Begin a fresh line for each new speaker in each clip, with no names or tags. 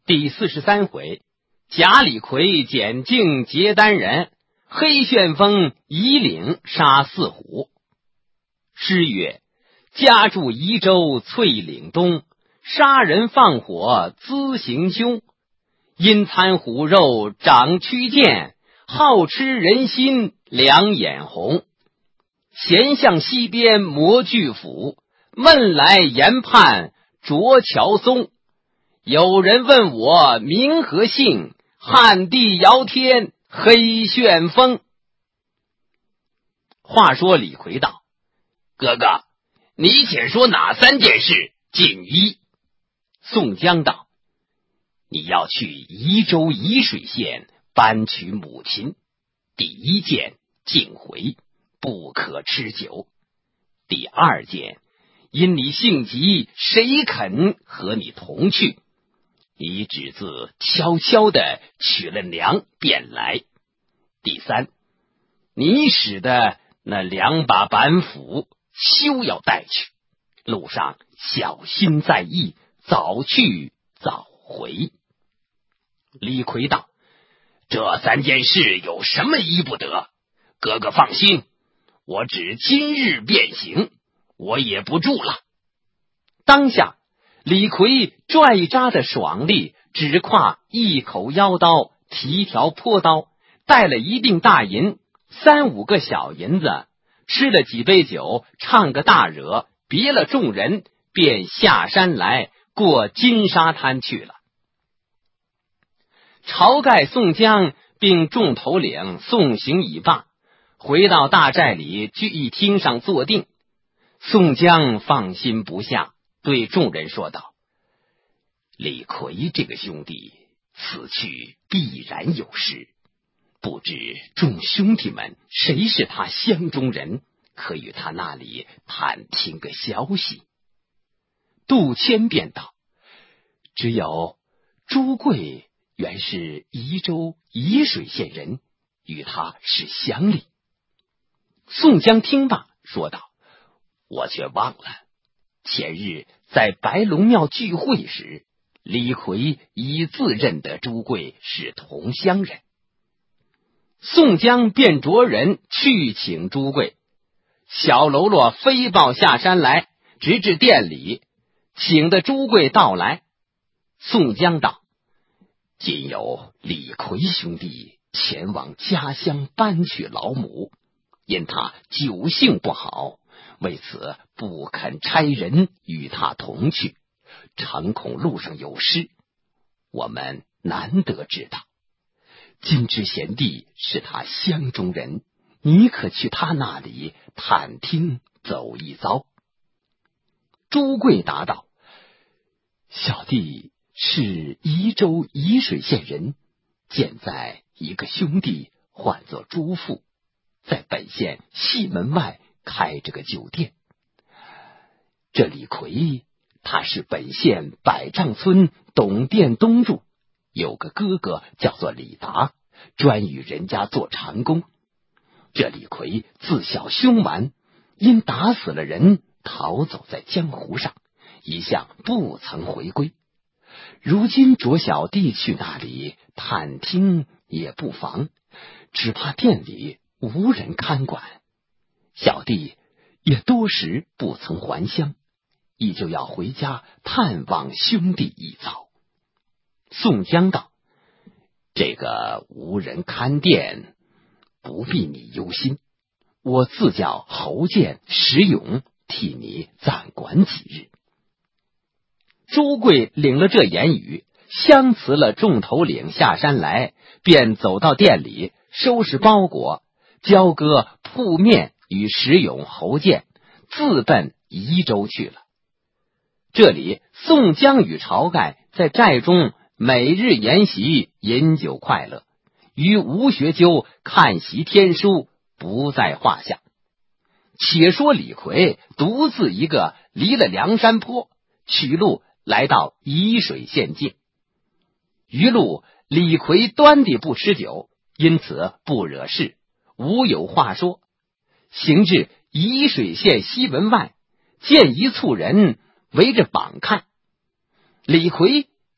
第43回，贾李逵捡净结丹人，黑旋风夷岭杀四虎。诗曰：家住夷州翠岭东，杀人放火滋行凶。因餐虎肉长曲剑，好吃人心两眼红。闲向西边磨巨斧，闷来研判着乔松。有人问我名和姓，汉地遥天黑旋风。话说李逵道：哥哥，你且说哪3件事尽一。宋江道：你要去宜州沂水县搬娶母亲，第1件敬回，不可吃酒。第2件，因你性急，谁肯和你同去？你只自悄悄地取了粮便来。第3，你使的那2把板斧休要带去，路上小心在意，早去早回。李逵道：这3件事有什么依不得？哥哥放心，我只今日便行，我也不住了。当下李逵拽扎的爽利，只挎一口腰刀，提条坡刀，带了一锭大银，3、5个小银子，吃了几杯酒，唱个大惹，别了众人，便下山来过金沙滩去了。晁盖、宋江并众头领送行已罢，回到大寨里聚义厅上坐定。宋江放心不下，对众人说道：李逵这个兄弟此去必然有事，不知众兄弟们谁是他乡中人，可与他那里探听个消息。杜迁便道：只有朱贵原是宜州沂水县人，与他是乡里。宋江听罢说道：我却忘了，前日在白龙庙聚会时，李逵已自认得朱贵是同乡人。宋江便着人去请朱贵，小喽啰飞报下山来，直至店里，请得朱贵到来。宋江道：今有李逵兄弟前往家乡搬娶老母，因他酒性不好，为此不肯差人与他同去，诚恐路上有失，我们难得知道。今知贤弟是他乡中人，你可去他那里探听走一遭。朱贵答道：小弟是宜州沂水县人，现在一个兄弟唤作朱富，在本县西门外开着个酒店。这李逵他是本县百丈村董店东住，有个哥哥叫做李达，专与人家做长工。这李逵自小凶顽，因打死了人，逃走在江湖上，一向不曾回归。如今着小弟去那里探听也不妨，只怕店里无人看管，小弟也多时不曾还乡，依旧要回家探望兄弟一遭。宋江道：这个无人看店，不必你忧心，我自叫侯健、石勇替你暂管几日。朱贵领了这言语，相辞了众头领下山来，便走到店里收拾包裹，交割铺面与石勇、侯健，自奔宜州去了。这里宋江与晁盖在寨中每日筵席，饮酒快乐，与吴学究看习天书不在话下。且说李逵独自一个离了梁山坡，取路来到沂水县境。余路李逵端地不吃酒，因此不惹事，无有话说。行至沂水县西门外，见一簇人围着绑看。李逵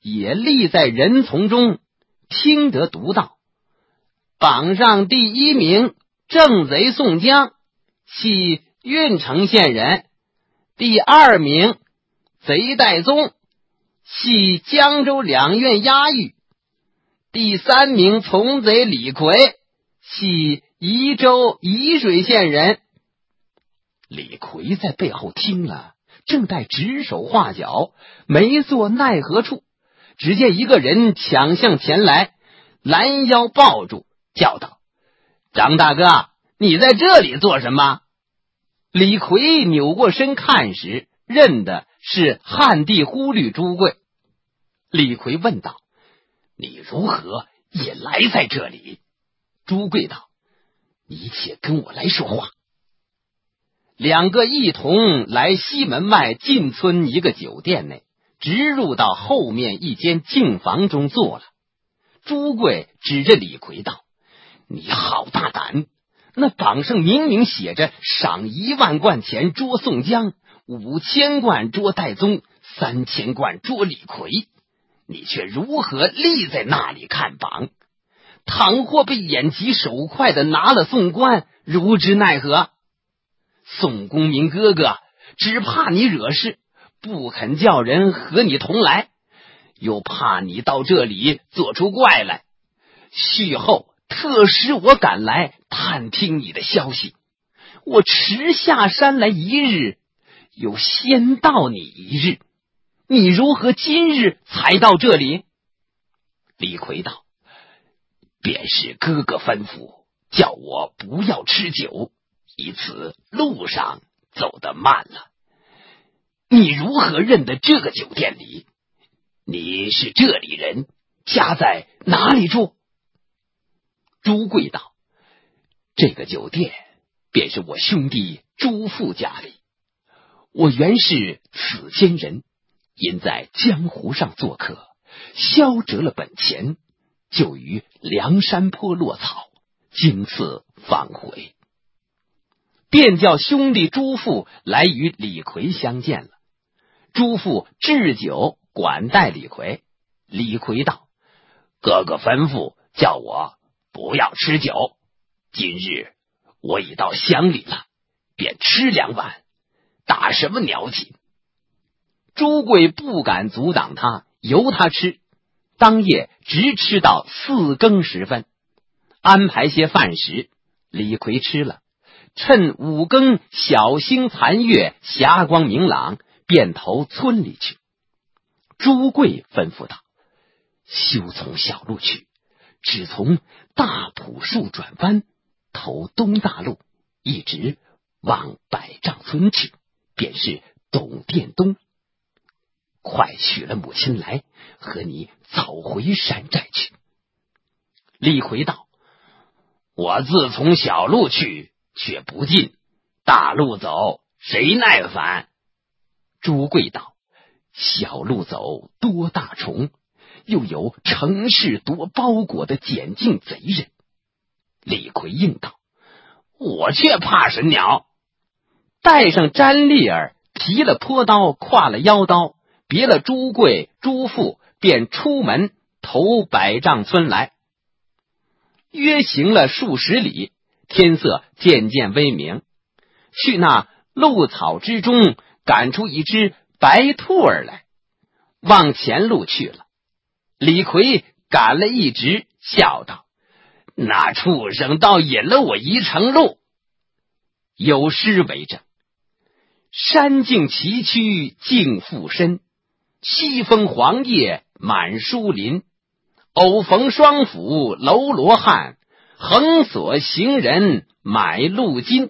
也立在人丛中，听得读道：榜上第一名正贼宋江，系郓城县人；第二名贼戴宗，系江州两院押狱；第三名从贼李逵，系宜州沂水县人。李逵在背后听了，正待指手画脚，没做奈何处，只见一个人抢向前来，拦腰抱住，叫道：张大哥，你在这里做什么？李逵扭过身看时，认的是汉地忽律朱贵。李逵问道：你如何也来在这里？朱贵道：你且跟我来说话。两个一同来西门外进村一个酒店内，直入到后面一间净房中坐了。朱贵指着李逵道：你好大胆！那榜上明明写着赏1万贯钱捉宋江，5000贯捉戴宗，3000贯捉李逵，你却如何立在那里看榜？倘或被眼疾手快的拿了宋官，如之奈何？宋公明哥哥只怕你惹事，不肯叫人和你同来，又怕你到这里做出怪来，续后特使我赶来探听你的消息。我迟下山来一日，又先到你一日，你如何今日才到这里？李逵道：便是哥哥吩咐，叫我不要吃酒，以此路上走得慢了。你如何认得这个酒店里？你是这里人，家在哪里住？朱贵道：这个酒店便是我兄弟朱富家里，我原是此间人，因在江湖上做客，消折了本钱，就于梁山坡落草，经此返回。便叫兄弟朱富来与李逵相见了。朱富置酒管待李逵。李逵道：哥哥吩咐叫我不要吃酒，今日我已到乡里了，便吃2碗，打什么鸟紧？朱贵不敢阻挡他，由他吃，当夜直吃到4更时分，安排些饭食，李逵吃了，趁5更小星残月，霞光明朗，便投村里去。朱贵吩咐道：休从小路去，只从大朴树转弯，投东大路，一直往百丈村去，便是董店东。快娶了母亲来，和你早回山寨去。李逵道：我自从小路去，却不进，大路走，谁耐烦？朱贵道：小路走多大虫，又有城市夺包裹的捡净贼人。李逵应道：我却怕神鸟。带上詹丽儿，提了坡刀，挎了腰刀，别了朱贵、朱富，便出门投百丈村来。约行了数十里，天色渐渐微明，去那鹿草之中赶出一只白兔儿来，往前路去了。李逵赶了一直，笑道：那畜生倒引了我1程路。有诗为证：山径崎岖径复深，西风黄叶满树林，偶逢双斧楼罗汉，横锁行人买路金。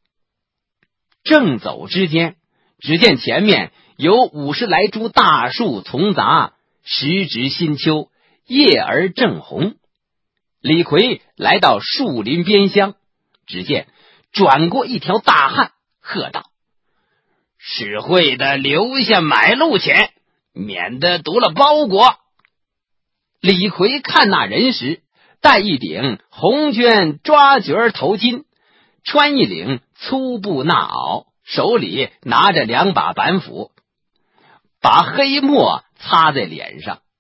正走之间，只见前面有50来株大树丛杂，时值新秋，叶儿正红。李逵来到树林边厢，只见转过一条大汉，喝道：使会的留下买路钱，免得夺了包裹。李逵看那人时，戴一顶红绢抓角头巾，穿一领粗布衲袄，手里拿着2把板斧，把黑墨擦在脸上，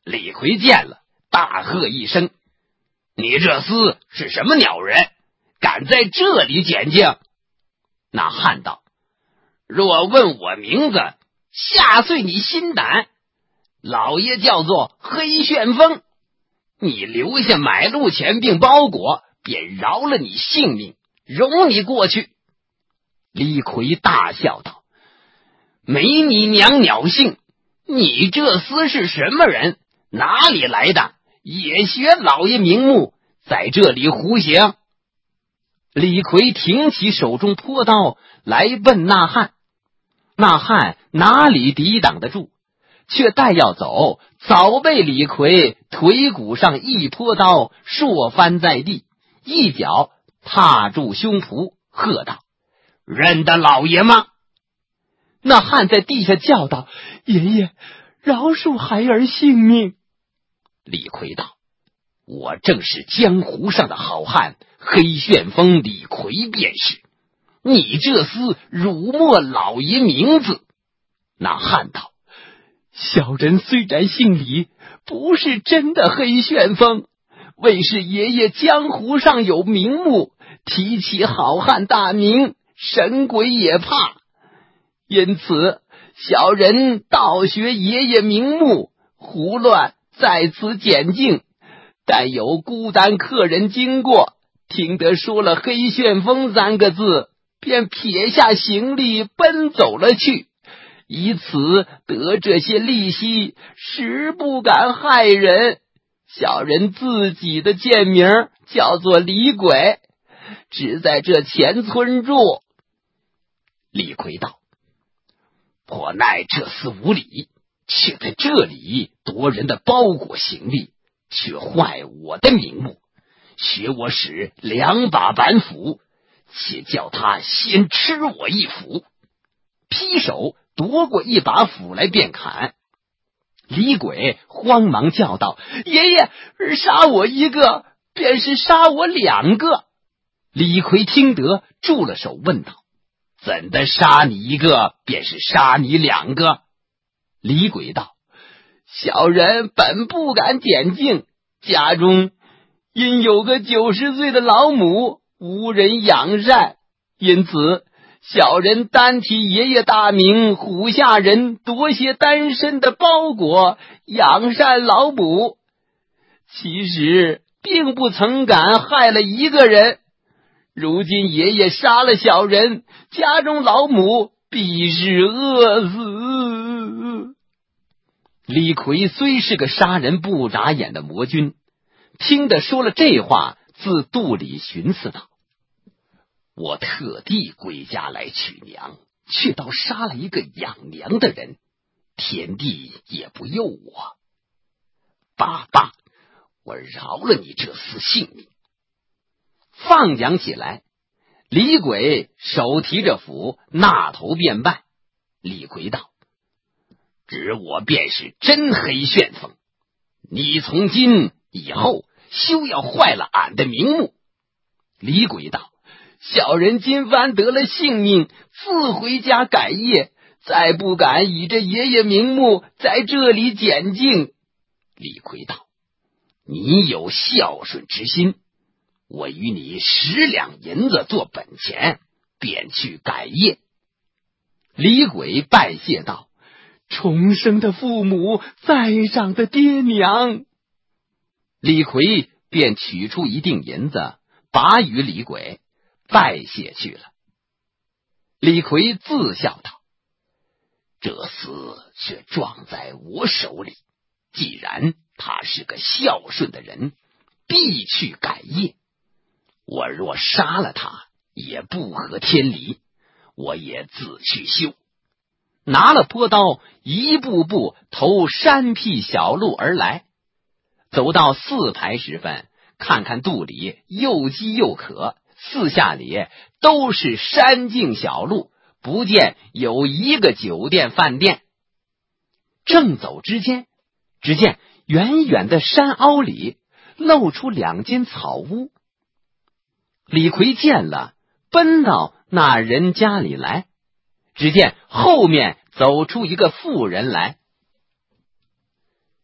李逵见了，大喝一声：“你这厮是什么鸟人，敢在这里捡净？”那汉道：“若问我名字，吓碎你心胆。老爷叫做黑旋风，你留下买路钱并包裹，便饶了你性命，容你过去。”李逵大笑道：“没你娘鸟性！你这厮是什么人？哪里来的？也学老爷名目，在这里胡行！”李逵挺起手中坡刀来奔那汉，那汉哪里抵挡得住，却待要走，早被李逵腿骨上一坡刀硕翻在地，一脚踏住胸脯，喝道：“认得老爷吗？”那汉在地下叫道：“爷爷，饶恕孩儿性命。”李逵道：“我正是江湖上的好汉，黑旋风李逵便是。你这厮辱没老爷名字。”那汉道：“小人虽然姓李，不是真的黑旋风，为是爷爷江湖上有名目，提起好汉大名，神鬼也怕。因此小人盗学爷爷名目，胡乱在此捡净。但有孤单客人经过，听得说了黑旋风3个字，便撇下行李奔走了去，以此得这些利息，实不敢害人。小人自己的贱名叫做李鬼，只在这前村住。”李逵道：“颇奈这厮无礼，却在这里夺人的包裹行李，却坏我的名目，学我使2把板斧，且叫他先吃我一斧。”劈手夺过一把斧来便砍。李鬼慌忙叫道：“爷爷，杀我一个，便是杀我2个。”李逵听得，住了手，问道：“怎的杀你一个，便是杀你2个？”李鬼道：“小人本不敢捡净，家中因有个90岁的老母，无人养善，因此小人单提爷爷大名，唬下人，夺些单身的包裹，养善老母。其实并不曾敢害了一个人。如今爷爷杀了小人，家中老母必是饿死。”李逵虽是个杀人不眨眼的魔君，听得说了这话，自肚里寻思道：“我特地归家来娶娘，却倒杀了一个养娘的人，天地也不佑我。罢，我饶了你这厮性命。”放讲起来，李鬼手提着斧，那头便拜。李逵道：“指我便是真黑旋风，你从今以后休要坏了俺的名目。”李鬼道：“小人今番得了性命，自回家改业，再不敢以这爷爷名目在这里捡净。”李逵道：“你有孝顺之心，我与你10两银子做本钱，便去改业。”李鬼拜谢道：“重生的父母，在长的爹娘。”李逵便取出一锭银子，拔与李鬼，拜谢去了。李逵自笑道：“这厮却撞在我手里，既然他是个孝顺的人，必去改业。我若杀了他，也不合天理，我也自去修。”拿了坡刀，一步步投山僻小路而来。走到4排时分，看看肚里又饥又渴，四下里都是山径小路，不见有一个酒店饭店。正走之间，只见远远的山凹里露出2间草屋。李逵见了，奔到那人家里来，只见后面走出一个妇人来。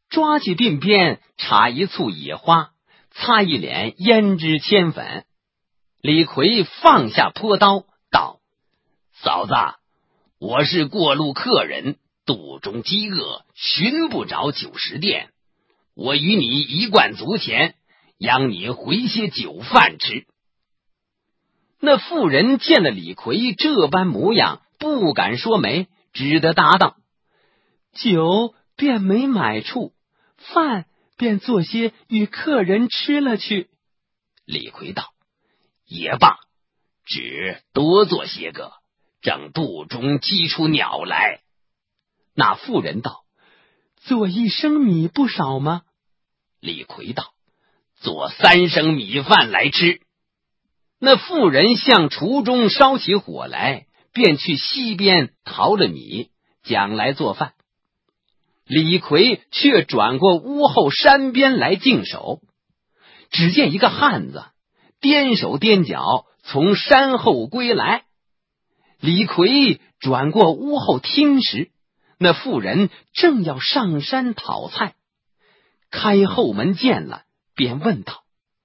抓起鬓边插一簇野花，擦一脸胭脂铅粉。李逵放下坡刀道：嫂子，我是过路客人，肚中饥饿，寻不着酒食店，我与你一贯足钱，央你回些酒饭吃。那妇人见了李逵这般模样，不敢说没，只得答道：酒便没买处，饭便做些与客人吃了去。李逵道：也罢，只多做些个，正肚中饥出鸟来。那妇人道：做一升米不少吗？李逵道：做3升米饭来吃。那妇人向厨中烧起火来，便去溪边淘了米，将来做饭。李逵却转过屋后山边来静守，只见一个汉子颠手颠脚从山后归来。李逵转过屋后听时，那妇人正要上山讨菜，开后门见了，便问道：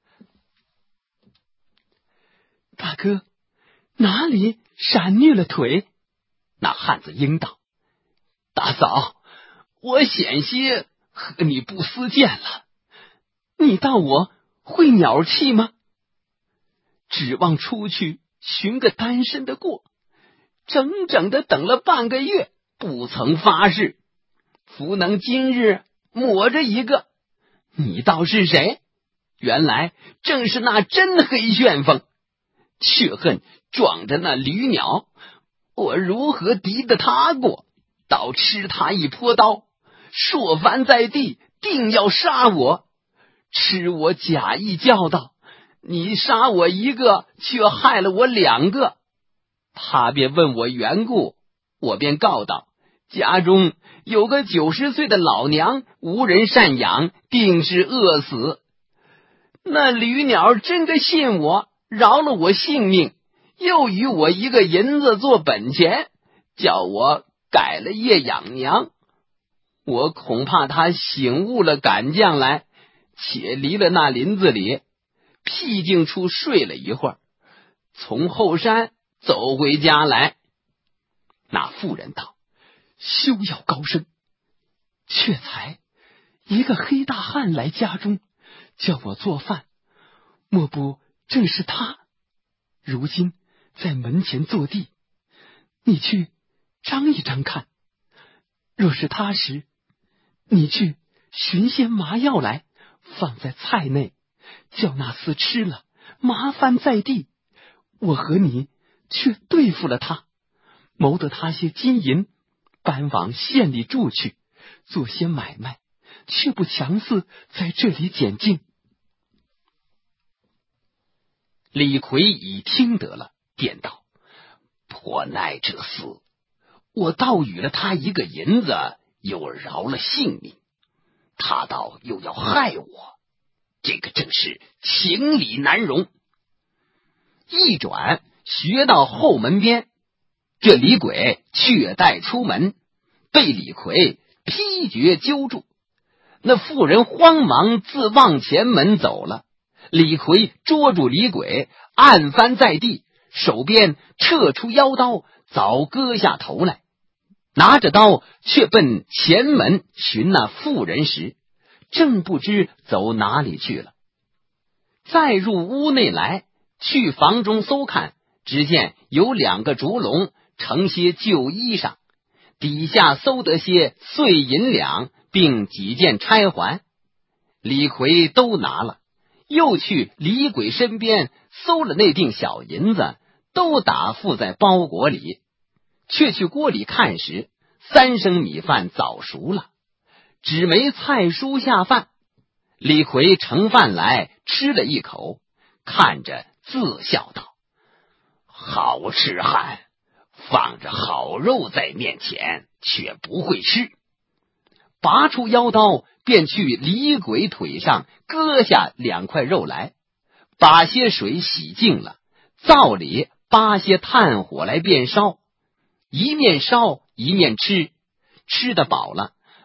大哥，哪里闪虐了腿？那汉子应道：大嫂，我险些和你不思见了。你当我会鸟气吗？指望出去寻个单身的过，整整的等了半个月，不曾发誓，弗能今日抹着一个。你道是谁？原来正是那真黑旋风，却恨撞着那驴鸟，我如何敌得他过？倒吃他一泼刀，硕翻在地，定要杀我。吃我假意叫道：你杀我一个，却害了我2个。他便问我缘故，我便告道：家中有个90岁的老娘，无人赡养，定是饿死。那驴鸟真的信我，饶了我性命，又与我1个银子做本钱，叫我改了业养娘。我恐怕他醒悟了赶将来，且离了那林子里，僻静处睡了一会儿，从后山走回家来。那妇人道：休要高声，却才一个黑大汉来家中，叫我做饭，莫不正是他？如今在门前坐地，你去张一张看，若是他时，你去寻些麻药来，放在菜内，叫那厮吃了，麻翻在地，我和你却对付了他，谋得他些金银，搬往县里住去，做些买卖，却不强似在这里捡净。李逵已听得了，便道：颇耐这厮，我倒与了他1个银子，又饶了性命，他倒又要害我，这个正是情理难容。一转学到后门边，这李鬼却待出门，被李逵劈绝揪住。那妇人慌忙自往前门走了，李逵捉住李鬼，按翻在地，手边撤出腰刀，早割下头来。拿着刀却奔前门寻那妇人时，正不知走哪里去了。再入屋内来，去房中搜看，只见有2个竹笼，盛些旧衣裳，底下搜得些碎银两，并几件钗环。李逵都拿了，又去李鬼身边搜了那锭小银子，都打附在包裹里。却去锅里看时，3升米饭早熟了，只没菜蔬下饭。李逵盛饭来吃了一口，看着自笑道：好痴汉，放着好肉在面前，却不会吃。拔出腰刀，便去李鬼腿上割下2块肉来，把些水洗净了，灶里扒些炭火来便烧，一面烧一面吃，吃得饱了，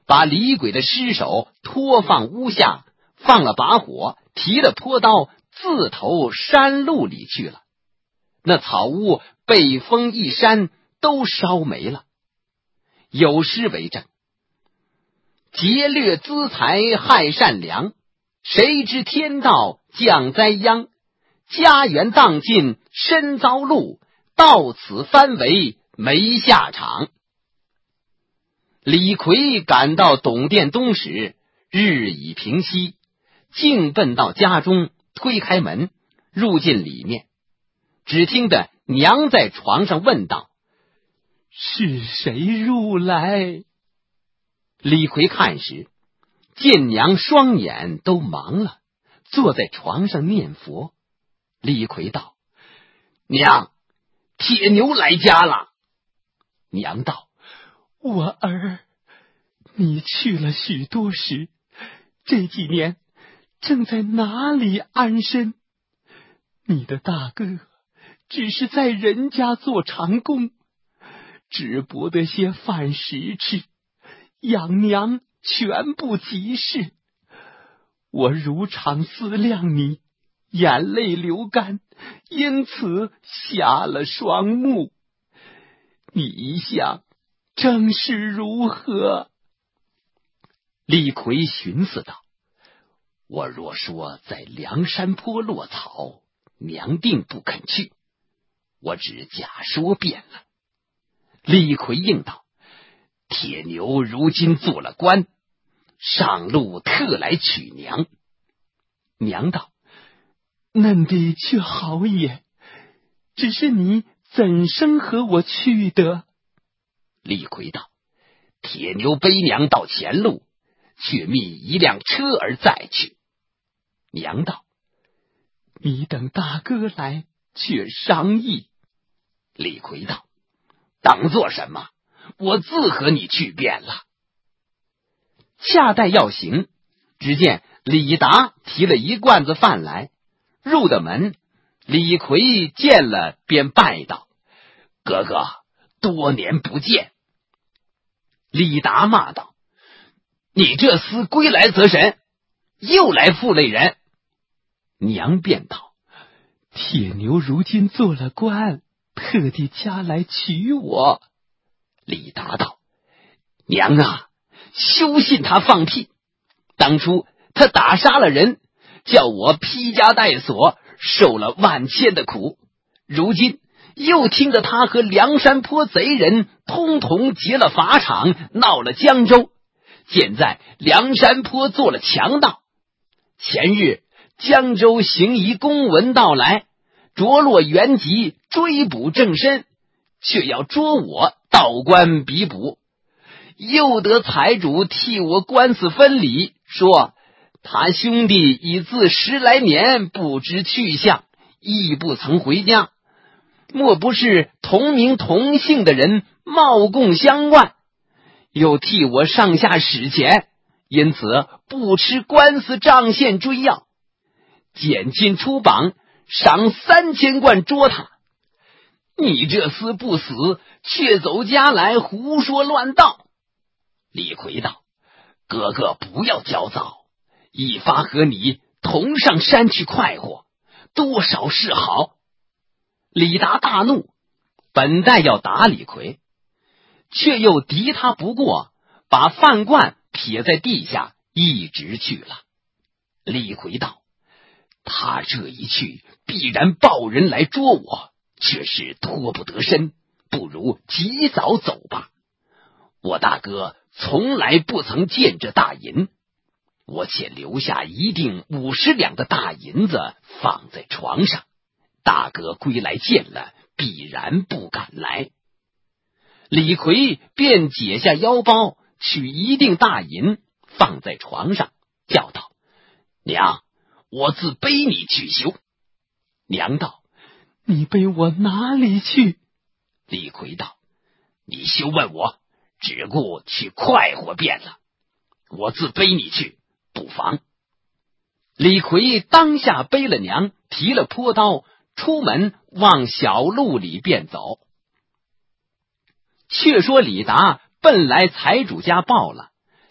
把李鬼的尸首拖放屋下，放了把火，提了坡刀，自投山路里去了。那草屋被风一扇，都烧没了。有诗为证：劫掠资财害善良，谁知天道降灾殃。家园荡尽身遭戮，到此翻为没下场。李逵赶到董殿东时，日已平息，径奔到家中，推开门，入进里面。只听得娘在床上问道：是谁入来？李逵看时，见娘双眼都盲了，坐在床上念佛。李逵道：娘，铁牛来家了。娘道：我儿，你去了许多时，这几年正在哪里安身？你的大哥只是在人家做长工，只博得些饭食吃，养娘全不及事。我如常思量你，眼泪流干，因此瞎了双目。你一想，正是如何？李逵寻思道：我若说在梁山坡落草，娘定不肯去，我只假说便了。李逵应道：铁牛如今做了官，上路特来取娘。娘道：嫩的却好也，只是你怎生和我去得？李逵道：铁牛背娘到前路，却觅一辆车儿再去。娘道：你等大哥来，却商议。李逵道：等做什么？我自和你去便了。恰待要行，只见李达提了一罐子饭来，入的门，李逵见了便拜道：哥哥，多年不见。李达骂道：你这厮归来则神，又来负累人。娘便道：铁牛如今做了官，特地家来娶我。李达道：娘啊，休信他放屁！当初他打杀了人，叫我披枷带锁，受了万千的苦。如今又听得他和梁山坡贼人通同结了法场，闹了江州，现在梁山坡做了强盗。前日江州行仪公文到来，着落原籍，追捕正身，却要捉我道官比捕。又得财主替我官司分理，说他兄弟已自10来年不知去向，亦不曾回家，莫不是同名同姓的人冒供相惯，又替我上下使钱，因此不吃官司账线追要，减金出榜，赏3000贯捉他。你这厮不死，却走家来胡说乱道。李逵道：哥哥不要焦躁，一发和你同上山去快活，多少是好。李达大怒，本待要打李逵，却又敌他不过，把饭罐撇在地下，一直去了。李逵道：他这一去，必然报人来捉我，却是脱不得身，不如及早走吧。我大哥从来不曾见这大银，我且留下一锭50两的大银子放在床上，大哥归来见了，必然不敢来。李逵便解下腰包，取一锭大银放在床上，叫道：娘，我自背你去休。娘道：你背我哪里去？李逵道：你休问我，只顾去快活便了，我自背你去，不妨。李逵当下背了娘，提了坡刀，出门往小路里便走。却说李达奔来财主家报了，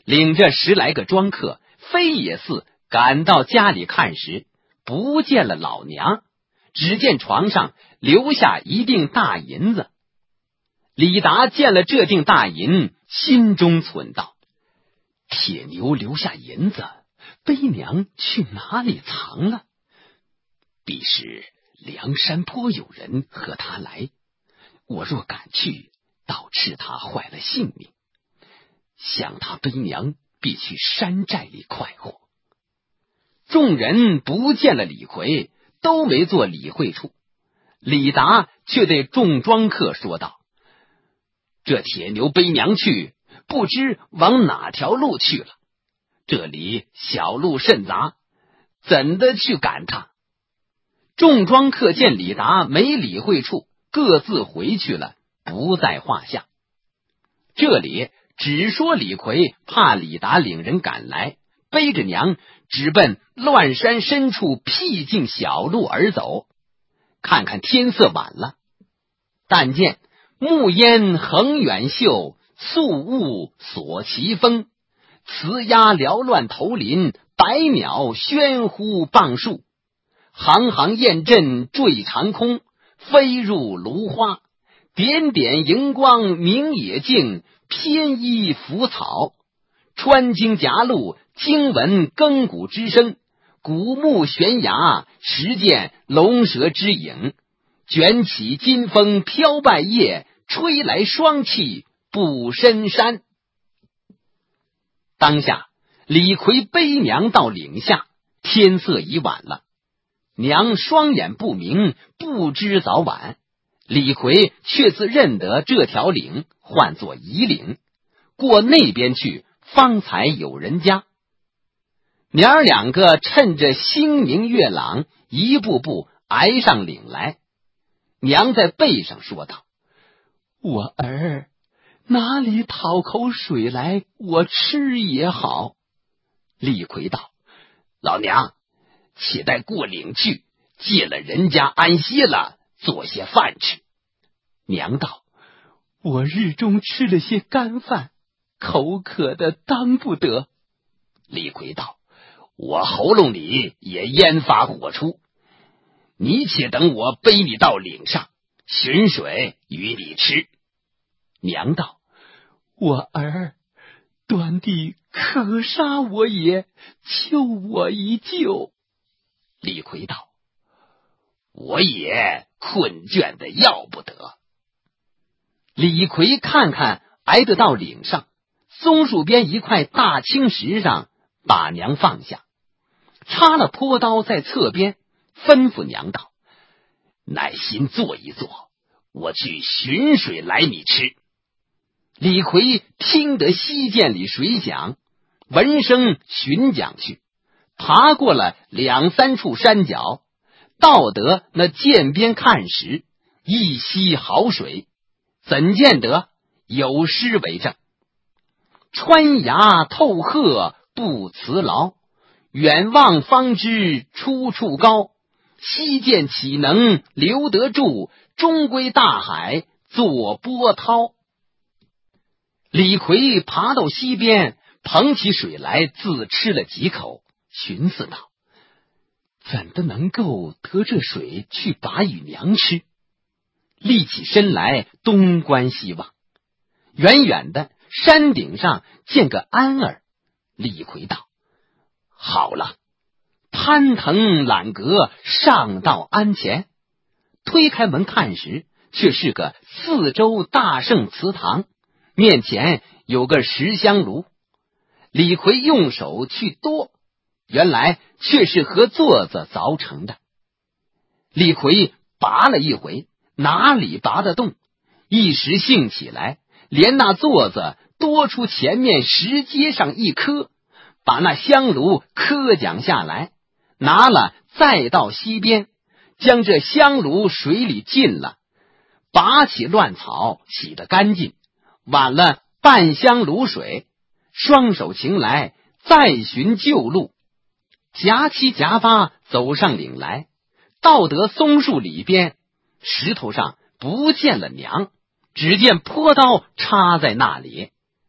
领着10来个庄客，非也似赶到家里看时，不见了老娘，只见床上留下一锭大银子。李达见了这锭大银，心中忖道：铁牛留下银子，悲娘去哪里藏了？彼时梁山坡有人和他来，我若赶去，倒吃他坏了性命。想他悲娘必去山寨里快活。众人不见了李逵，都没做理会处。李达却对众庄客说道：这铁牛背娘去，不知往哪条路去了。这里小路甚杂，怎的去赶他？众庄客见李达没理会处，各自回去了，不在话下。这里只说李逵怕李达领人赶来，背着娘直奔乱山深处僻静小路而走。看看天色晚了，但见暮烟横远秀，素雾锁奇峰，雌鸦缭乱头林，百鸟喧呼傍树，行行雁阵坠长空，飞入芦花，点点荧光明野径，偏依浮草，穿经夹路，听闻更鼓之声，古木悬崖，时见龙蛇之影，卷起金风飘败叶，吹来霜气不深山。当下李逵背娘到岭下，天色已晚了，娘双眼不明，不知早晚。李逵却自认得这条岭唤作夷岭，过那边去方才有人家。娘儿两个趁着星明月朗，一步步挨上岭来。娘在背上说道：我儿，哪里讨口水来，我吃也好。李逵道：老娘，且待过岭去，借了人家安歇了，做些饭吃。娘道：我日中吃了些干饭，口渴的当不得。李逵道：我喉咙里也烟发火出，你且等我背你到岭上，寻水与你吃。娘道：我儿，端地可杀我也，救我一救。李逵道：我也困倦的要不得。李逵看看挨得到岭上，松树边一块大青石上把娘放下，插了坡刀在侧边，吩咐娘道：耐心坐一坐，我去寻水来你吃。李逵听得溪涧里水响，闻声寻桨去，爬过了2、3处山脚，到得那涧边看时，一溪好水，怎见得有诗为证：穿崖透壑不辞劳，远望方知出处高，溪涧岂能留得住，终归大海作波涛。李逵爬到溪边，捧起水来，自吃了几口，寻思道：怎的能够得这水去把与娘吃？立起身来，东观西望，远远的山顶上见个安儿。李逵道：好了，攀藤揽阁，上到安前。推开门看时，却是个4周大圣祠堂，面前有个石香炉。李逵用手去夺，原来却是和座子凿成的。李逵拔了一回，哪里拔得动？一时兴起来，连那座子多出前面石阶上一磕，把那香炉磕将下来，拿了再到溪边，将这香炉水里浸了，拔起乱草，洗得干净，挽了半香炉水，双手擎来，再寻旧路，夹七夹八走上岭来，到得松树里边，石头上不见了娘，只见坡刀插在那里。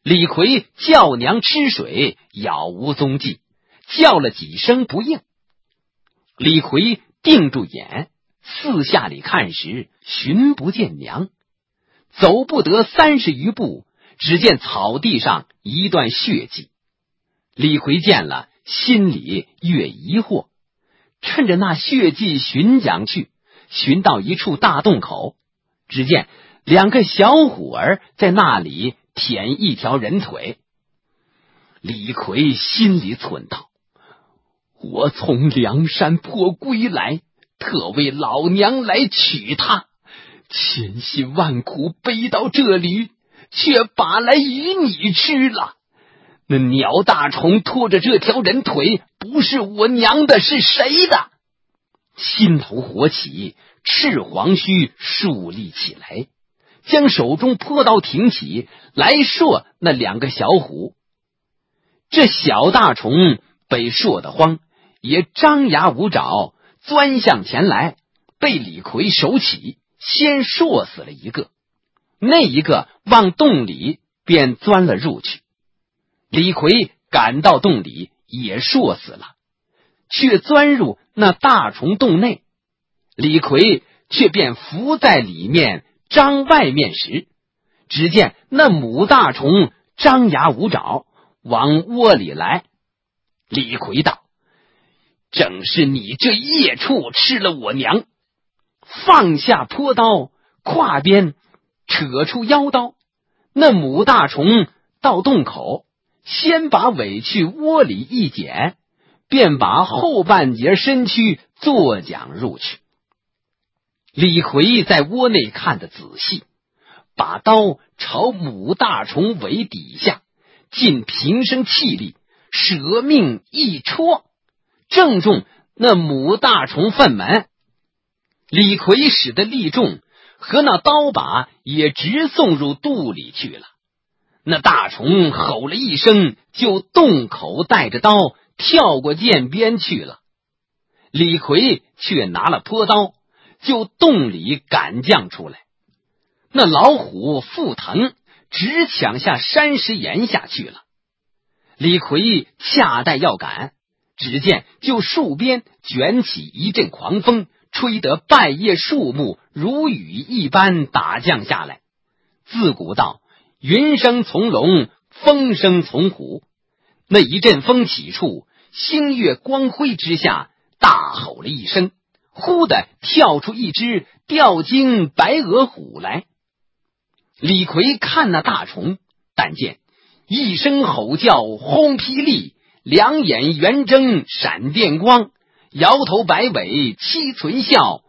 李逵叫娘吃水，杳无踪迹，叫了几声不应。李逵定住眼，四下里看时，寻不见娘，走不得30余步，只见草地上一段血迹。李逵见了，心里越疑惑，趁着那血迹寻将去，寻到一处大洞口，只见2个小虎儿在那里舔一条人腿。李逵心里忖道：我从梁山坡归来，特为老娘来娶她，千辛万苦背到这里，却把来与你吃了。那鸟大虫拖着这条人腿，不是我娘的，是谁的？心头火起，赤黄须竖立起来，将手中坡刀挺起来，搠那2个小虎。这小大虫被搠得慌，也张牙舞爪，钻向前来，被李逵手起，先搠死了一个，那一个往洞里便钻了入去。李逵赶到洞里，也搠死了，却钻入那大虫洞内。李逵却便伏在里面张外面时，只见那母大虫张牙舞爪，往窝里来。李逵道：正是你这孽畜吃了我娘。放下坡刀，胯边扯出腰刀，那母大虫到洞口，先把尾去窝里一剪，便把后半截身躯作桨入去。李逵在窝内看得仔细，把刀朝母大虫尾底下，尽平生气力，舍命一戳，正中那母大虫粪门。李逵使得力重，和那刀把也直送入肚里去了。那大虫吼了一声，就洞口带着刀跳过涧边去了。李逵却拿了坡刀，就洞里赶将出来。那老虎腹疼，直抢下山石岩下去了。李逵恰待要赶，只见就树边卷起一阵狂风，吹得半叶树木如雨一般打降下来。自古道云生从龙，风生从虎。那一阵风起处，星月光辉之下，大吼了一声，忽地跳出一只吊睛白额虎来。李逵看那大虫，但见一声吼叫轰霹雳，2眼圆睁闪电光，摇头摆尾七存笑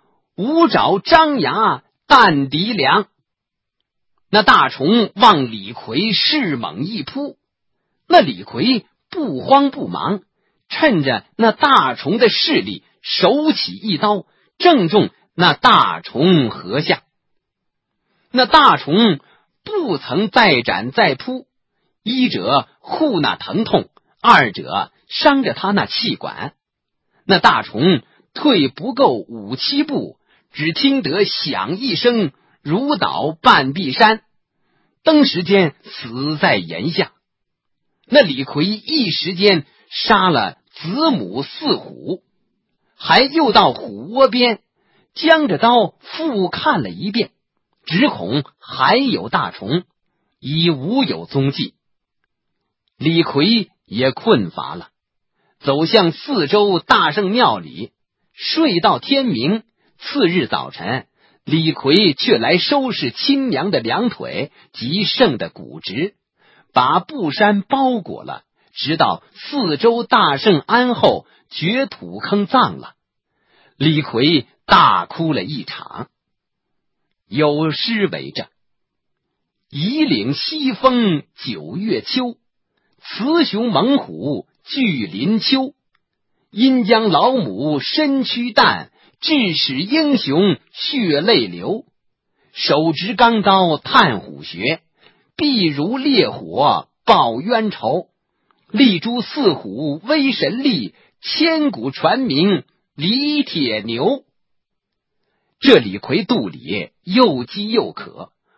，5爪张牙弹敌粮。那大虫往李逵势猛一扑，那李逵不慌不忙，趁着那大虫的势力，手起一刀，正中那大虫颌下。那大虫不曾再斩再扑，一者护那疼痛，二者伤着他那气管。那大虫退不够5、7步，只听得响一声，如倒半壁山，登时间死在岩下。那李逵一时间杀了子母4虎，还又到虎窝边，将着刀复看了一遍，只恐还有大虫，已无有踪迹。李逵也困乏了，走向四周大圣庙里，睡到天明。次日早晨，李逵却来收拾亲娘的2腿及剩的骨质，把布衫包裹了，直到四周大圣安后，掘土坑葬了。李逵大哭了一场。有诗为证：夷岭西风9月秋，雌雄猛虎聚林丘。阴将老母身躯淡，致使英雄血泪流。手执钢刀探虎穴，必如烈火报冤仇。力诛4虎威神力，千古传名李铁牛。这李逵肚里又饥又渴，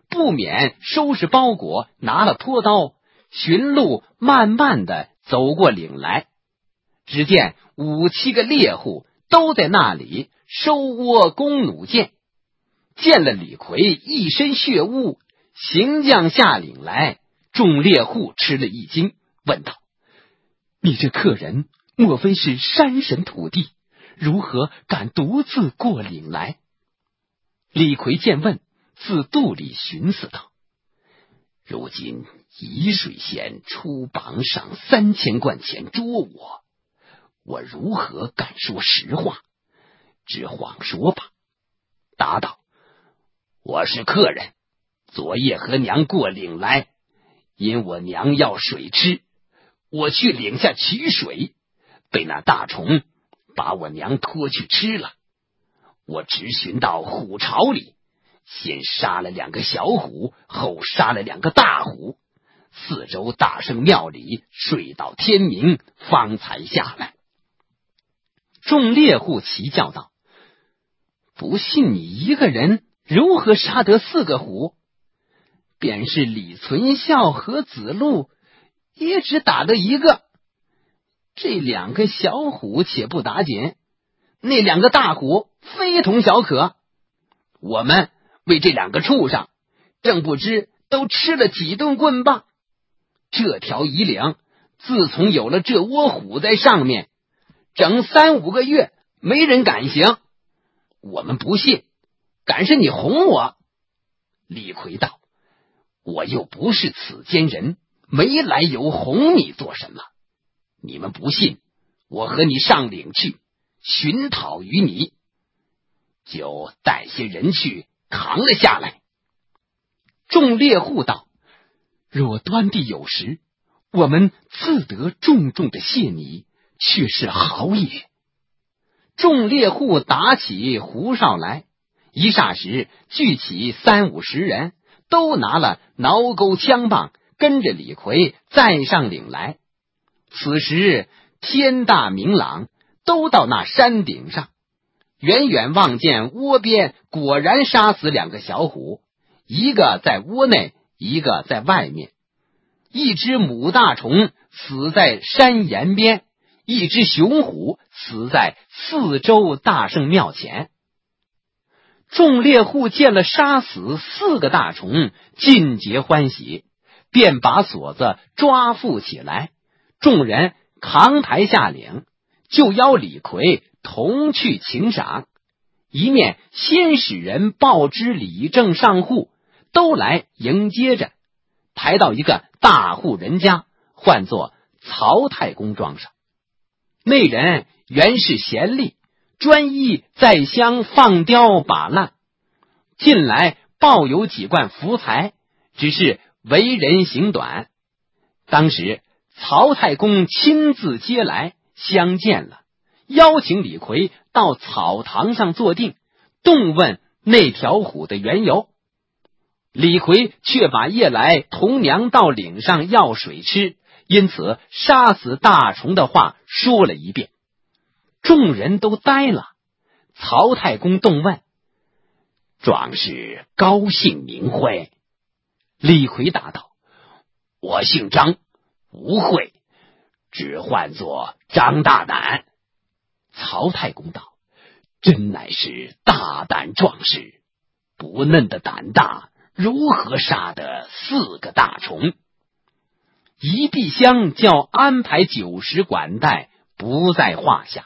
不免收拾包裹，拿了拖刀，寻路慢慢的走过岭来。只见5、7个猎户都在那里收窝弓弩箭，见了李逵一身血污，行将下岭来，众猎户吃了一惊，问道：你这客人莫非是山神土地，如何敢独自过岭来？李逵见问，自肚里寻思道：如今沂水县出榜赏3000贯钱捉我如何敢说实话？只谎说吧。答道：我是客人，昨夜和娘过岭来，因我娘要水吃，我去岭下取水，被那大虫把我娘拖去吃了。我直寻到虎巢里，先杀了2个小虎，后杀了2个大虎，四周大圣庙里睡到天明，方才下来。众猎户齐叫道：不信你一个人如何杀得4个虎？便是李存孝和子路也只打得1个，这2个小虎且不打紧，那2个大虎非同小可。我们为这2个畜生，正不知都吃了几顿棍棒。这条夷岭自从有了这窝虎在上面，整3、5个月没人敢行。我们不信，敢是你哄我。李逵道：我又不是此间人，没来由哄你做什么？你们不信，我和你上岭去，寻讨于你，就带些人去扛了下来。众猎户道：若端地有实，我们自得重重的谢你，却是好也。众猎户打起胡哨来，一霎时聚起30、50人，都拿了挠钩枪棒，跟着李逵再上岭来。此时天大明朗，都到那山顶上，远远望见窝边果然杀死2个小虎，一个在窝内，一个在外面。一只母大虫死在山岩边，一只雄虎死在四周大圣庙前。众猎户见了杀死4个大虫，尽皆欢喜，便把锁子抓缚起来，众人扛抬下岭，就邀李逵同去请赏。一面先使人报知李正上户，都来迎接着，抬到一个大户人家，唤作曹太公庄上。那人原是贤吏，专一在乡放刁把烂，近来抱有几贯福财，只是为人行短。当时曹太公亲自接来相见了，邀请李逵到草堂上坐定，动问那条虎的缘由。李逵却把夜来同娘到岭上要水吃，因此杀死大虫的话说了一遍。众人都呆了。曹太公动问：壮士高姓名讳？李逵答道：我姓张，无讳，只唤作张大胆。曹太公道：真乃是大胆壮士，不嫩的胆大，如何杀得4个大虫？一壁厢叫安排酒食管待，不在话下。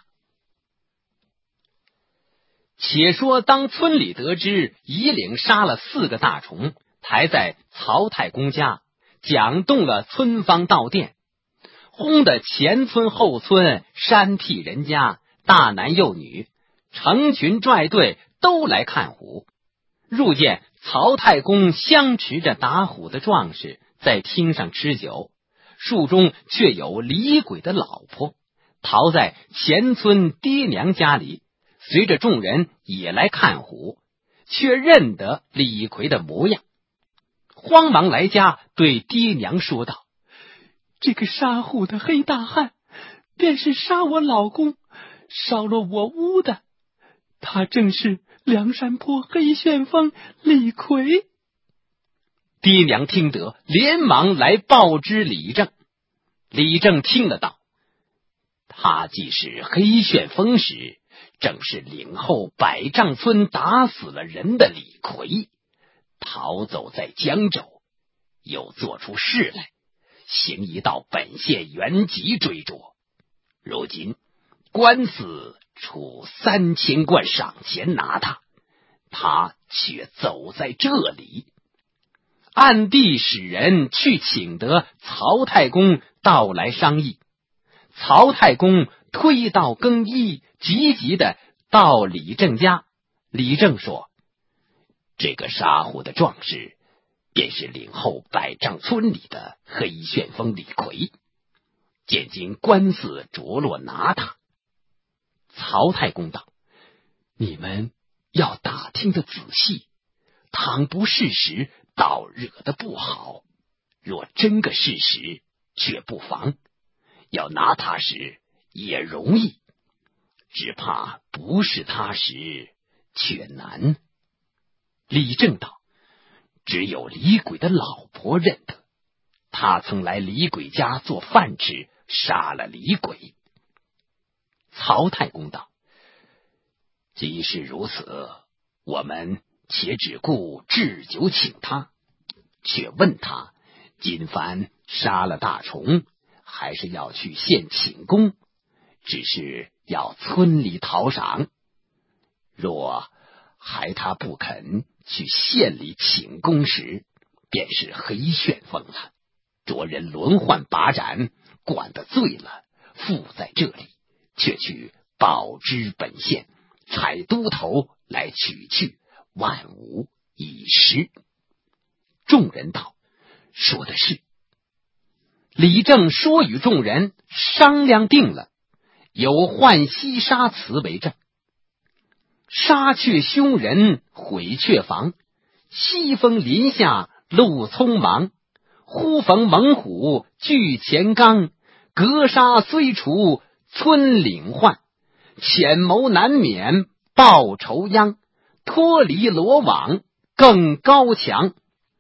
且说当村里得知夷岭杀了4个大虫，抬在曹太公家，讲动了村坊道店，轰的前村后村山僻人家，大男幼女成群拽队都来看虎。入见曹太公相持着打虎的壮士在厅上吃酒，树中却有李鬼的老婆逃在前村爹娘家里，随着众人也来看虎，却认得李逵的模样，慌忙来家对爹娘说道：这个杀虎的黑大汉，便是杀我老公烧了我屋的，他正是梁山坡黑旋风李逵。 爹娘听得，连忙来报知李正。李正听了道：他既是黑旋风时，正是岭后百丈村打死了人的李逵，逃走在江州，又做出事来，行医到本县原籍追捉。如今官司出3000贯赏钱拿他，他却走在这里。暗地使人去请得曹太公到来商议。曹太公推到更衣，急急的到李正家。李正说：这个杀虎的壮士便是岭后百丈村里的黑旋风李逵，现今官司着落拿他。曹太公道：你们要打听的仔细，倘不事实，倒惹得不好；若真个事实，却不妨。要拿他时也容易，只怕不是他时却难。李正道：只有李鬼的老婆认得，他曾来李鬼家做饭吃，杀了李鬼。曹太公道：既是如此，我们且只顾置酒请他，却问他今番杀了大虫，还是要去县请功，只是要村里讨赏。若还他不肯去县里请功时，便是黑旋风了，着人轮换把斩，管得罪了，附在这里，却去报知本县，差都头来取去，万无一失。众人道：说的是。李正说与众人商量定了，有换西沙词为证。杀却凶人毁却房，西风林下路匆忙，忽逢猛虎聚前刚，格杀虽除村岭患，潜谋难免报仇殃，脱离罗网更高强。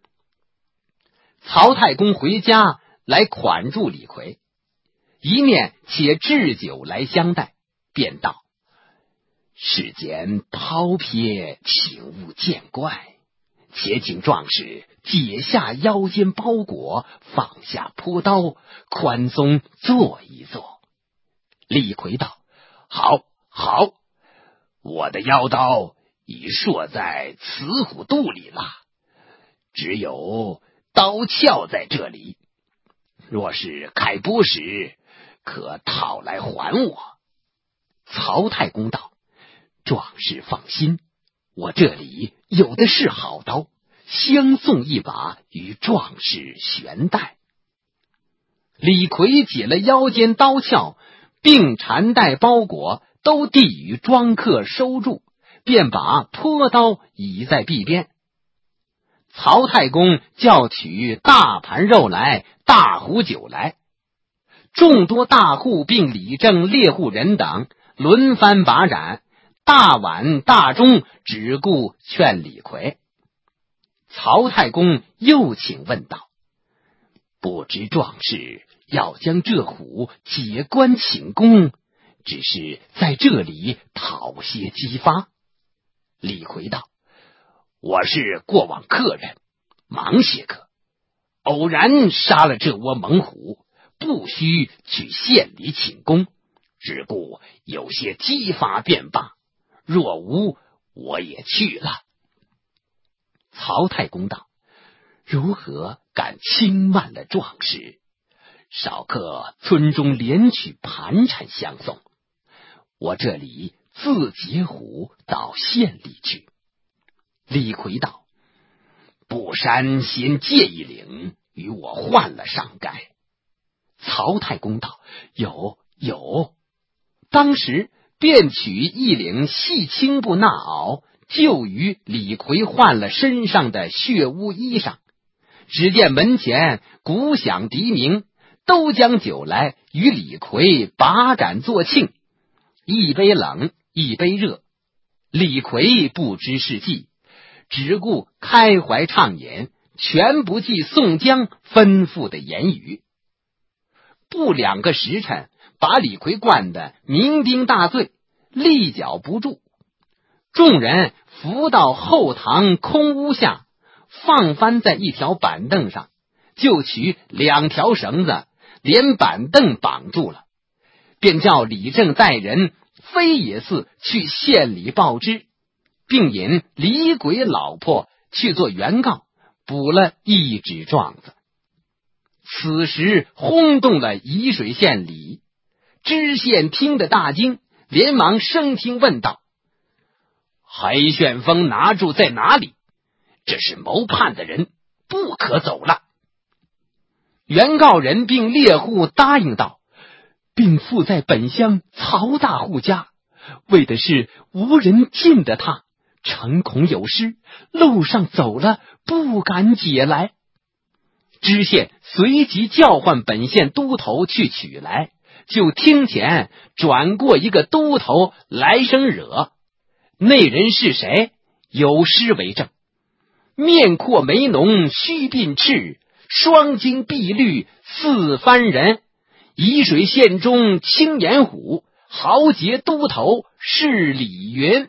曹太公回家来款住李逵，一面且置酒来相待，便道：世间抛撇，请勿见怪，且请壮士解下腰间包裹，放下坡刀，宽松坐一坐。李逵道：好好，我的腰刀已搠在雌虎肚里了，只有刀鞘在这里，若是开播时，可讨来还我。曹太公道：壮士放心，我这里有的是好刀，相送一把与壮士悬带。李逵解了腰间刀鞘，并缠带包裹，都递与庄客收住，便把坡刀倚在壁边。曹太公叫取大盘肉来，大壶酒来，众多大户并李正猎户人等轮番把盏，大晚大中只顾劝李逵。曹太公又请问道：不知壮士要将这虎解官请功，只是在这里讨些激发。李逵道：我是过往客人，忙些个，偶然杀了这窝猛虎，不须去县里请功，只顾有些激发便罢，若无，我也去了。曹太公道：如何敢轻慢了壮士？少客村中连取盘缠相送，我这里自解虎到县里去。李逵道：不山先借一领，与我换了上该。曹太公道：有。当时便取一领细青布衲袄，就与李逵换了身上的血污衣裳。只见门前鼓响笛鸣，都将酒来与李逵把盏作庆，一杯冷一杯热。李逵不知是计，只顾开怀畅饮， 全不记宋江吩咐的言语。不2个时辰，把李逵灌得酩酊大醉，立脚不住。众人扶到后堂空屋下，放翻在一条板凳上，就取2条绳子连板凳绑住了，便叫李正带人飞也寺去县里报知，并引李鬼老婆去做原告，补了一纸状子。此时轰动了沂水县里，知县听得大惊，连忙升听问道：黑旋风拿住在哪里？这是谋叛的人，不可走了。原告人并猎户答应道：并附在本乡曹大户家，为的是无人进得他，诚恐有失，路上走了，不敢解来。知县随即叫唤本县都头去取来，就听前转过一个都头来声惹。那人是谁？有诗为证：面阔眉浓须鬓赤，双睛碧绿似番人。沂水县中青眼虎，豪杰都头是李云。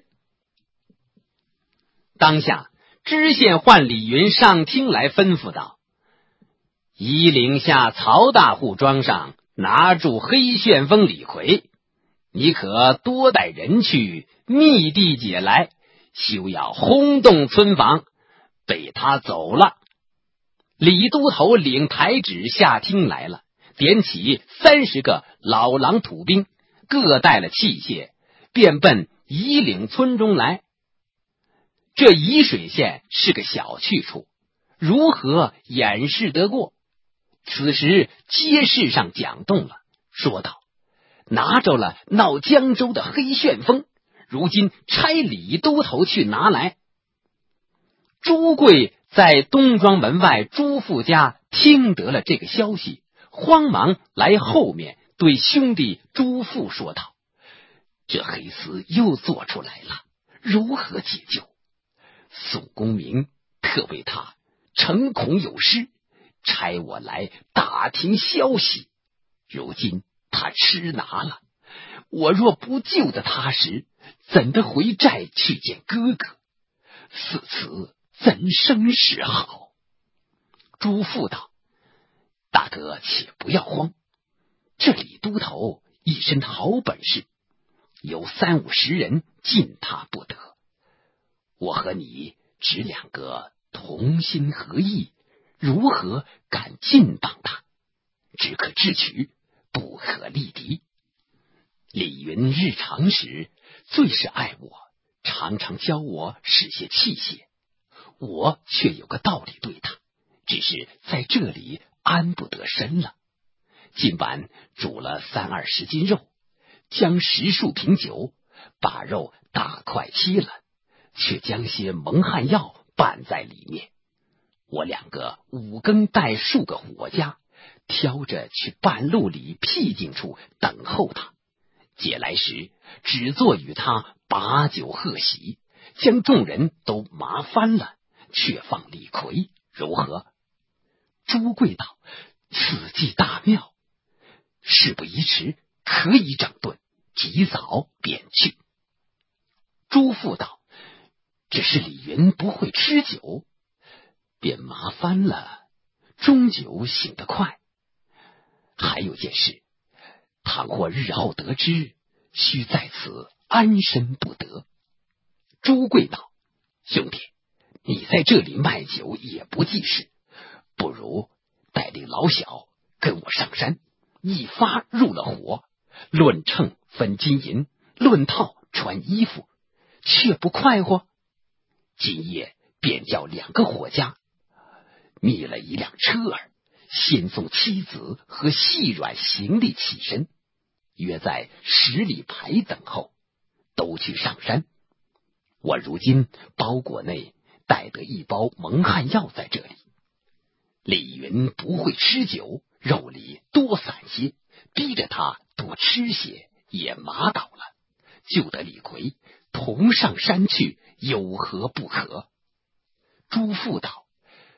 当下知县唤李云上厅来，吩咐道：夷陵下曹大户庄上拿住黑旋风李逵，你可多带人去密地解来，休要轰动村坊，被他走了。李都头领台旨下厅来了，点起30个老狼土兵，各带了器械，便奔夷岭村中来。这沂水县是个小去处，如何掩饰得过？此时街市上讲动了，说道：拿着了闹江州的黑旋风，如今差李都头去拿来。朱贵在东庄门外朱富家听得了这个消息，慌忙来后面对兄弟朱富说道：这黑厮又做出来了，如何解救？宋公明特为他诚恐有失，差我来打听消息。如今他吃拿了，我若不救得他时，怎得回寨去见哥哥？似此怎生是好？朱父道：大哥且不要慌，这李都头一身好本事，有30-50人禁他不得。我和你只2个同心合意，如何敢禁挡他？只可智取，不可力敌。李云日常时最是爱我，常常教我使些器械，我却有个道理对他，只是在这里安不得身了。今晚煮了30-20斤肉，将10数瓶酒，把肉大块切了，却将些蒙汗药拌在里面。我2个5更带数个伙家，挑着去半路里僻静处等候他。解来时，只做与他把酒贺喜，将众人都麻翻了，却放李逵，如何？朱贵道：此计大妙，事不宜迟，可以整顿，及早便去。朱父道：只是李云不会吃酒，便麻烦了，终究醒得快。还有件事，倘或日后得知，须在此安身不得。朱贵道：兄弟，你在这里卖酒也不济事，不如带领老小跟我上山，一发入了伙，论秤分金银，论套穿衣服，却不快活。今夜便叫2个伙家觅了一辆车儿，先送妻子和细软行李起身，约在10里牌等候，都去上山。我如今包裹内带得一包蒙汗药在这里。李云不会吃酒，肉里多散些，逼着他多吃些，也麻倒了，救得李逵同上山去，有何不可？朱父道：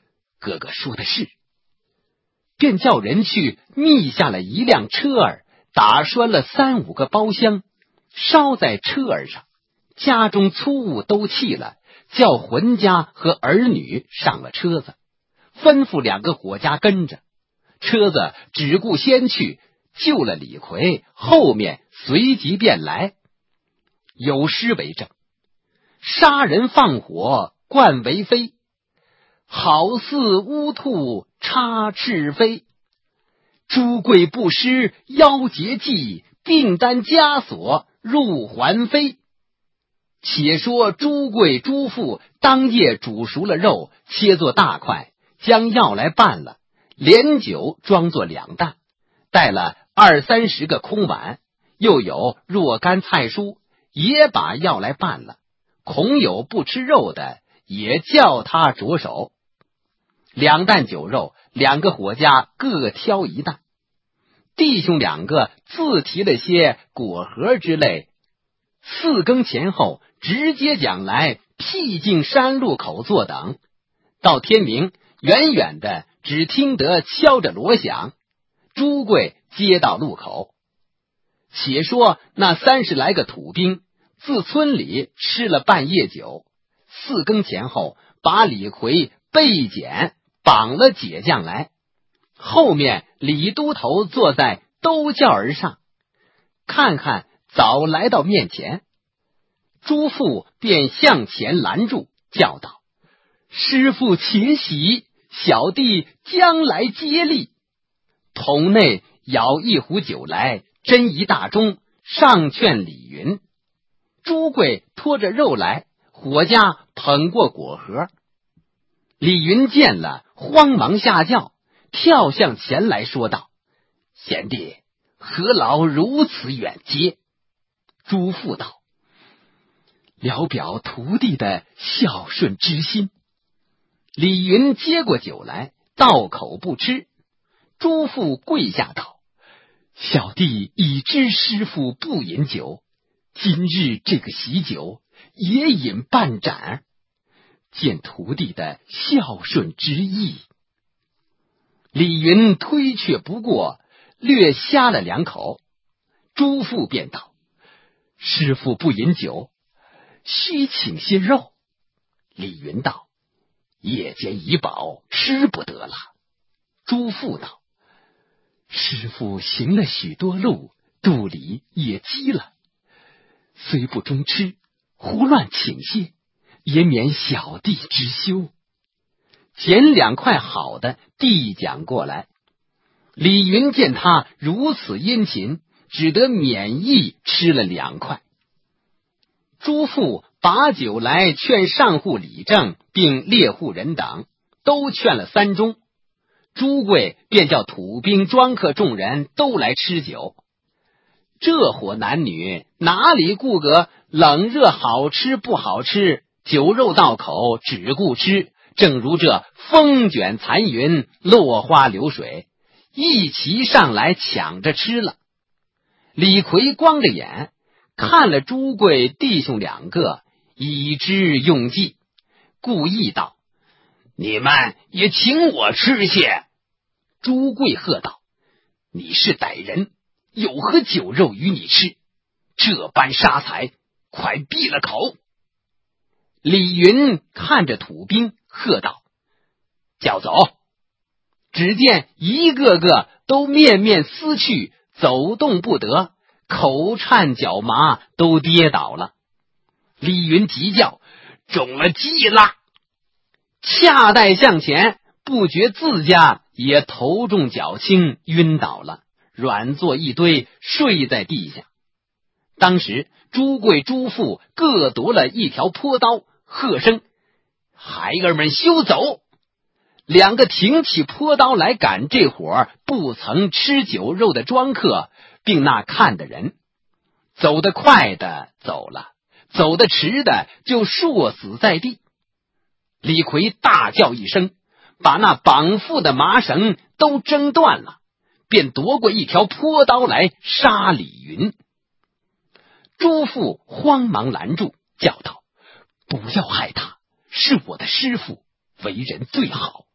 哥哥说的是。便叫人去觅下了一辆车儿，打拴了3、5个包厢，烧在车儿上，家中粗物都弃了，叫浑家和儿女上了车子，吩咐2个伙家跟着。车子只顾先去，救了李逵，后面随即便来。有诗为证：杀人放火冠为非，好似乌兔插翅飞。朱贵不施妖节计，并担枷锁入环飞。且说朱贵、朱富当夜煮熟了肉，切作大块，将药来拌了，连酒装作2担，带了20、30个空碗，又有若干菜蔬，也把药来拌了。恐有不吃肉的，也叫他着手。2担酒肉，2个伙家各挑1担。弟兄2个自提了些果核之类。4更前后直接讲来，僻静山路口坐等。到天明，远远的只听得敲着锣响。朱贵接到路口。且说那30来个土兵自村里吃了半夜酒，4更前后把李逵被剪绑了解将来。后面李都头坐在兜轿而上，看看早来到面前。朱富便向前拦住，叫道：师父且喜，小弟将来接力。桶内舀1壶酒来，斟1大盅，上劝李云。朱贵拖着肉来，伙家捧过果核。李云见了，慌忙下轿，跳向前来说道：贤弟，何劳如此远接？朱富道：聊表徒弟的孝顺之心。李云接过酒来，倒口不吃。朱富跪下道：小弟已知师父不饮酒，今日这个喜酒也饮半盏，见徒弟的孝顺之意。李云推却不过，略呷了2口。朱富便道：师父不饮酒，须请些肉。李云道：夜间已饱，吃不得了。朱富道：师父行了许多路，肚里也饥了，虽不中吃，胡乱请些，也免小弟之羞。捡2块好的递讲过来。李云见他如此殷勤，只得免意吃了2块。朱富把酒来劝上户李正并猎户人等，都劝了3盅。朱贵便叫土兵庄客众人都来吃酒。这伙男女哪里顾个冷热好吃不好吃，酒肉到口只顾吃，正如这风卷残云，落花流水，一齐上来抢着吃了。李逵光着眼看了朱贵弟兄2个，已知用计，故意道：你们也请我吃些。朱贵喝道：你是歹人，有何酒肉与你吃？这般杀财，快闭了口。李云看着土兵喝道：叫走。只见一个个都面面思去，走动不得，口颤脚麻，都跌倒了。李云急叫：中了计了！恰待向前，不觉自家也头重脚轻，晕倒了，软作一堆，睡在地下。当时朱贵、朱富各夺了1条坡刀，喝声：孩儿们休走！2个挺起坡刀来赶这伙不曾吃酒肉的庄客，并那看的人。走得快的走了，走得迟的就硕死在地。李逵大叫一声，把那绑缚的麻绳都挣断了，便夺过1条坡刀来杀李云。朱富慌忙拦住，叫道：不要害他，是我的师父，为人最好。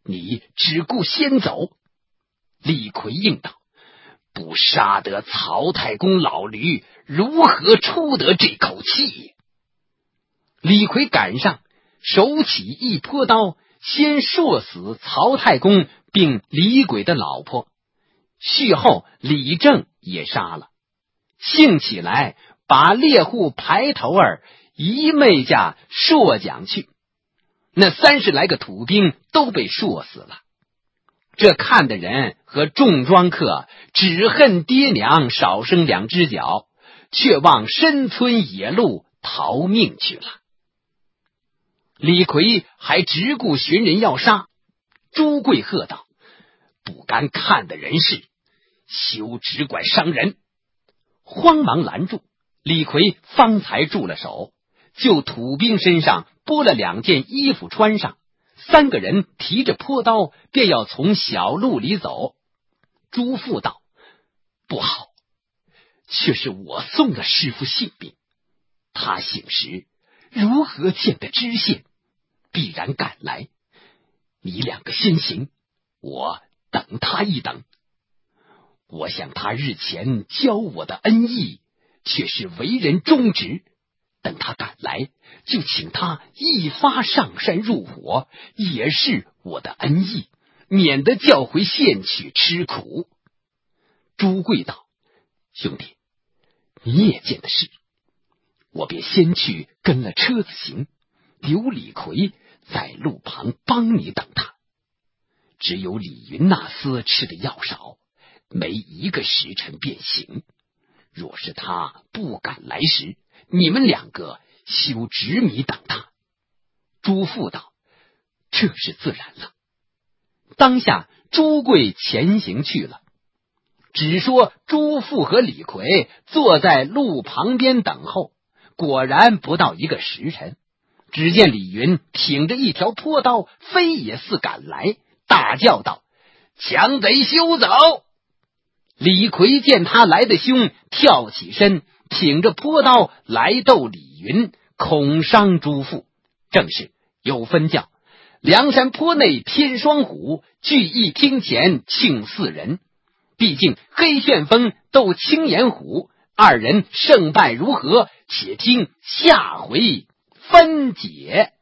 你只顾先走。李逵应道：不杀得曹太公老驴，如何出得这口气？李逵赶上，手起一泼刀，先射死曹太公并李鬼的老婆，续后李正也杀了。兴起来，把猎户排头儿一昧家槊将去，那30来个土兵都被槊死了。这看的人和众庄客只恨爹娘少生2只脚，却往深村野路逃命去了。李逵还只顾寻人要杀，朱贵喝道：不敢看的人事，休只管伤人。慌忙拦住，李逵方才住了手，就土兵身上剥了2件衣服穿上，3个人提着坡刀便要从小路里走。朱父道：不好，却是我送了师父性命，他醒时如何见得知县，必然赶来，你2个先行，我等他一等。我想他日前教我的恩义，却是为人忠直，等他赶来，就请他一发上山入伙，也是我的恩义，免得叫回县去吃苦。朱贵道：兄弟，你也见的是，我便先去跟了车子行，留李逵在路旁帮你等他。只有李云那厮吃的药少，没1个时辰便醒。若是他不敢来时，你们2个休执迷等他。朱父道：这是自然了。当下朱贵前行去了，只说朱父和李逵坐在路旁边等候，果然不到1个时辰，只见李云挺着一条坡刀飞也似赶来，大叫道：强贼休走！李逵见他来得凶，跳起身，挺着坡刀来斗李云，恐伤朱父。正是有分教：梁山坡内添双虎，聚义厅前庆4人。毕竟黑旋风斗青眼虎，2人胜败如何？且听下回分解。